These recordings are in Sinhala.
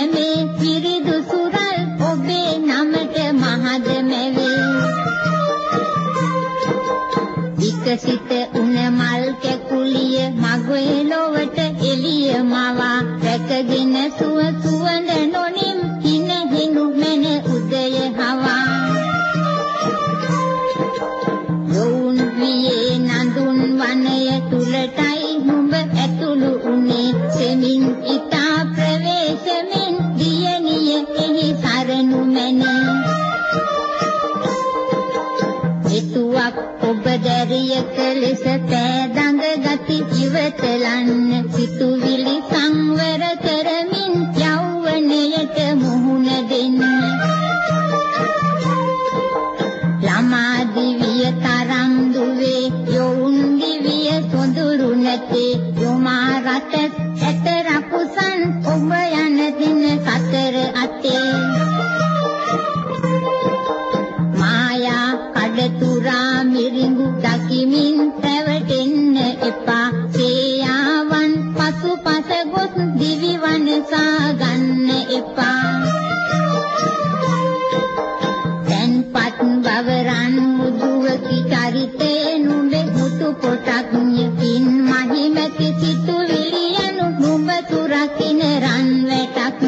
මේ පිරිදු සුරල් ඔබේ නමට මහද මැවේ විකසිත උන මල් කැකුලිය මගුවේ ලොවට එළිය මවා රැකගෙන සුවඳ නොනිම් හින හිනු මෙන උදය හවා යෝන් වියේ නඳුන් වනය තුලටයි නුඹ ඇතුළු උනේ සෙමින් ඉතා ප්‍රවේශමින් දියණිය එහි සරණු මැන එතුවක් ඔබ දැරියක ලෙස පෑදඟ ගති ඉවතලන්න සිතුවිලි සංවර කරමින් යෞවනයට මුහුණ දෙන්න ළමා දිවිය තරම් දුවේ යොවුන් දිවිය සොඳුරු නැතේ යොමා රට ඇත රකුසන් ඔබ යන දින සතර අතේ මායා කඩතුරා මිරිඟු දකිමින් පැවටෙන්න එපා සේයාවන් පසුපස ගොස් දිවි වනසා ගන්න එපා තැන්පත් බවරන් මුදුවකි චරිතේ නුඹේ මුතු පොටක් යකින් මහිමැති සිතුවිලි යනු නුඹ තුරකින රන් වැටක්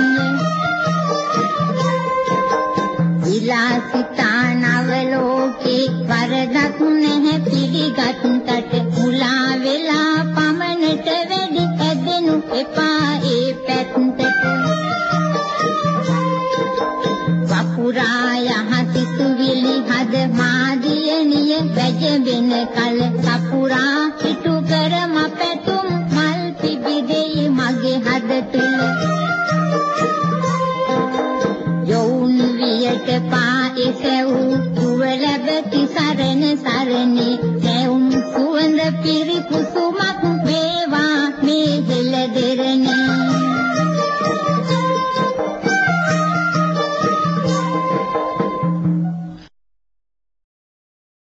විලාසිතා නවලෝකේ වරදක් නැහැ පිළිගත්තට මුලා වෙලා පමණට වැඩි ඇදෙනු එපා ඒ පැත්තට වපුරා යහතිතුවිලි හද මාදියනිය වැජබෙන කල සපුරා පිටු කරම පැතුම් මල් පිබිදෙයි මගේ හද තුල යෝන් වියට පා එසවූ දුව ලැබති සරණ සරණේ නැවුම් සුවඳ පිරිපුස